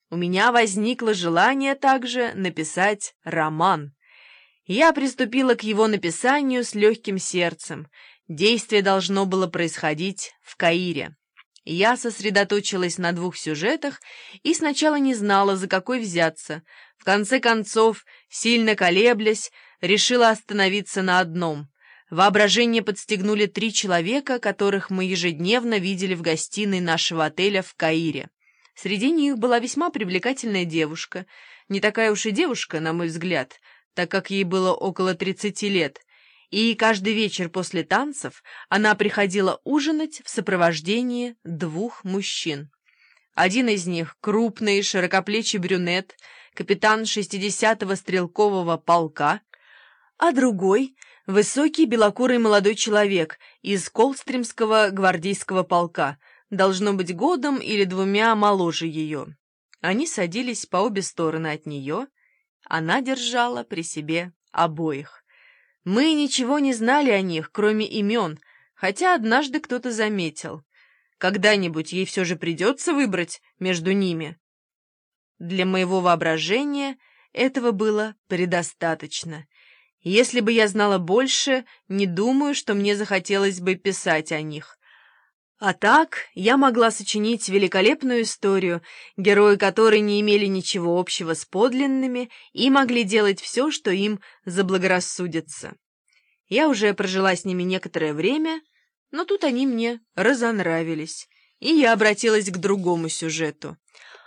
У меня возникло желание также написать роман. Я приступила к его написанию с легким сердцем. Действие должно было происходить в Каире. Я сосредоточилась на 2 сюжетах и сначала не знала, за какой взяться. В конце концов, сильно колеблясь, решила остановиться на одном. Воображение подстегнули 3 человека, которых мы ежедневно видели в гостиной нашего отеля в Каире. Среди них была весьма привлекательная девушка. Не такая уж и девушка, на мой взгляд, так как ей было около 30 лет. И каждый вечер после танцев она приходила ужинать в сопровождении 2 мужчин. Один из них — крупный, широкоплечий брюнет, капитан 60-го стрелкового полка, а другой — высокий белокурый молодой человек из Колстримского гвардейского полка, должно быть годом или 2 моложе ее. Они садились по обе стороны от нее, она держала при себе обоих. Мы ничего не знали о них, кроме имен, хотя однажды кто-то заметил. Когда-нибудь ей все же придется выбрать между ними. Для моего воображения этого было предостаточно. Если бы я знала больше, не думаю, что мне захотелось бы писать о них. А так я могла сочинить великолепную историю, герои которой не имели ничего общего с подлинными и могли делать все, что им заблагорассудится. Я уже прожила с ними некоторое время, но тут они мне разонравились, и я обратилась к другому сюжету.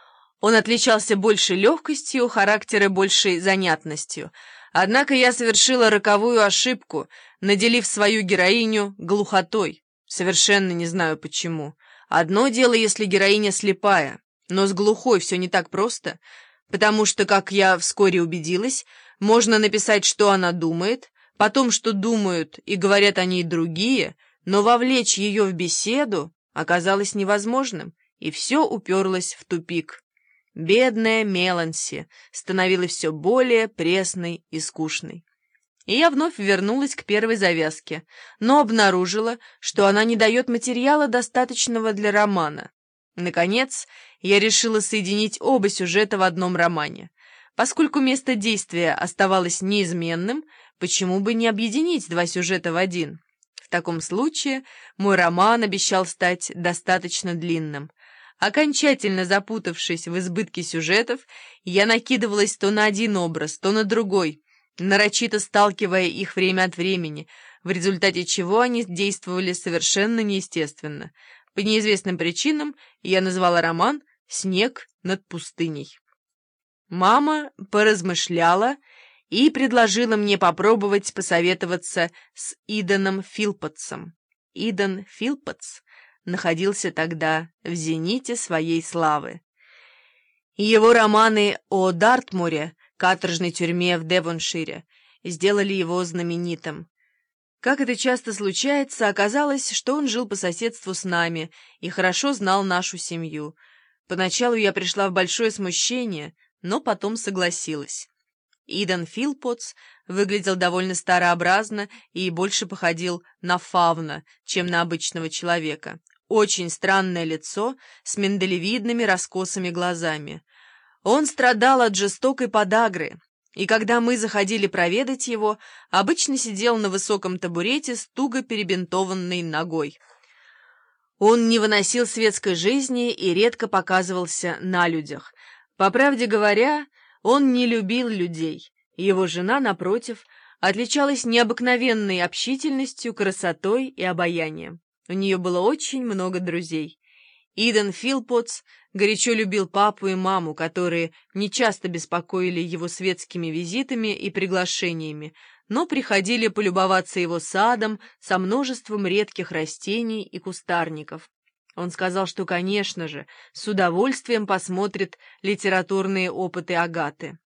Он отличался большей легкостью, характера большей занятностью, однако я совершила роковую ошибку, наделив свою героиню глухотой. Совершенно не знаю почему. Одно дело, если героиня слепая, но с глухой все не так просто, потому что, как я вскоре убедилась, можно написать, что она думает, потом, что думают и говорят о ней другие, но вовлечь ее в беседу оказалось невозможным, и все уперлось в тупик. Бедная Меланси становилась все более пресной и скучной. И я вновь вернулась к первой завязке, но обнаружила, что она не дает материала, достаточного для романа. Наконец, я решила соединить оба сюжета в одном романе. Поскольку место действия оставалось неизменным, почему бы не объединить 2 сюжета в один? В таком случае мой роман обещал стать достаточно длинным. Окончательно запутавшись в избытке сюжетов, я накидывалась то на один образ, то на другой, нарочито сталкивая их время от времени, в результате чего они действовали совершенно неестественно. По неизвестным причинам я назвала роман «Снег над пустыней». Мама поразмышляла и предложила мне попробовать посоветоваться с Итаном Филпотсом. Итан Филпотс находился тогда в зените своей славы. Его романы о Дартмуре, каторжной тюрьме в Девоншире, сделали его знаменитым. Как это часто случается, оказалось, что он жил по соседству с нами и хорошо знал нашу семью. Поначалу я пришла в большое смущение, но потом согласилась. Итан Филпотс выглядел довольно старообразно и больше походил на фавна, чем на обычного человека. Очень странное лицо с миндалевидными раскосыми глазами. Он страдал от жестокой подагры, и когда мы заходили проведать его, обычно сидел на высоком табурете с туго перебинтованной ногой. Он не выносил светской жизни и редко показывался на людях. По правде говоря, он не любил людей. Его жена, напротив, отличалась необыкновенной общительностью, красотой и обаянием. У нее было очень много друзей. Итан Филпотс горячо любил папу и маму, которые нечасто беспокоили его светскими визитами и приглашениями, но приходили полюбоваться его садом со множеством редких растений и кустарников. Он сказал, что, конечно же, с удовольствием посмотрит литературные опыты Агаты.